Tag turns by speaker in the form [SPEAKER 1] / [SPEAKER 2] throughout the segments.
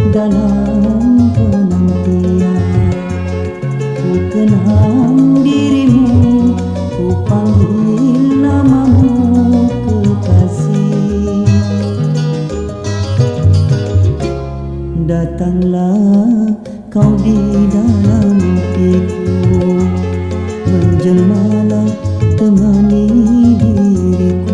[SPEAKER 1] dalam penantian. Ku kenang dirimu, ku panggil namamu kekasih. Datanglah kau di dalam mimpiku, menjelmalah temani diriku.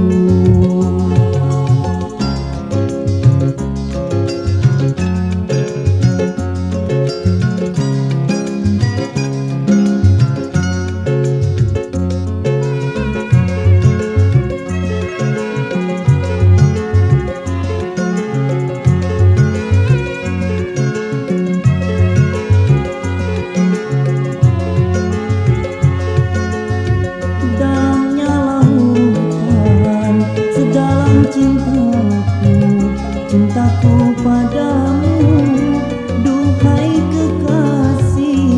[SPEAKER 1] Cintaku padamu, duhai kekasih.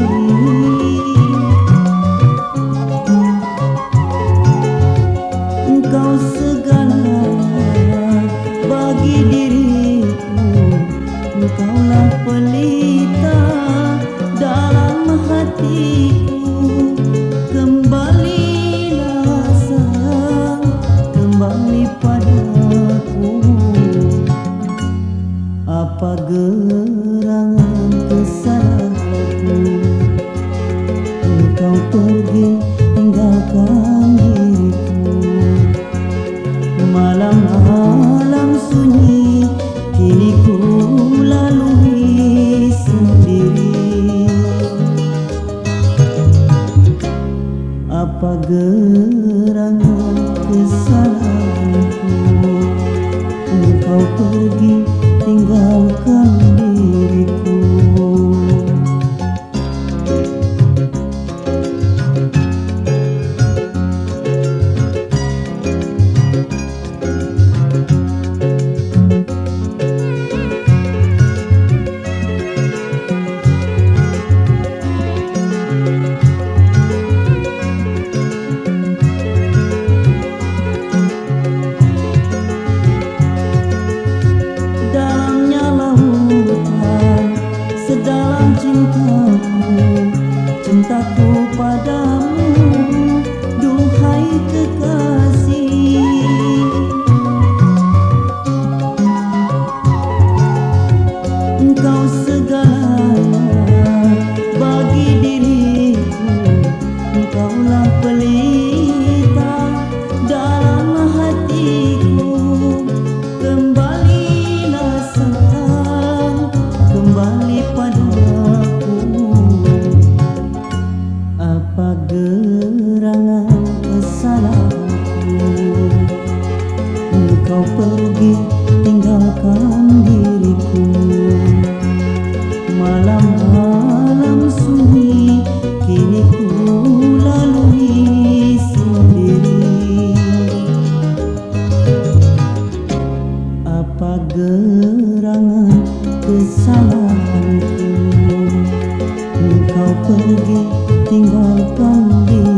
[SPEAKER 1] Engkau segalanya bagi diriku, engkaulah pelita dalam hatiku. Kembalilah sayang, kembali padaku. Apa gerangan kesalahanku, engkau pergi tinggalkan diriku. Malam-malam sunyi kini ku lalui sendiri. Apa gerangan kesalahanku, engkau pergi tinggalkan diriku. Cintaku padamu, duhai kekasih. Engkau segalanya bagi diriku, engkaulah pelita dalam hatiku. Kembalilah sayang, kembali padaku. Apa gerangan kesalahanku, engkau pergi tinggalkan diriku. Malam-malam sunyi kini ku lalui sendiri. Apa gerangan kesalahanku, engkau pergi tinggalkan diriku.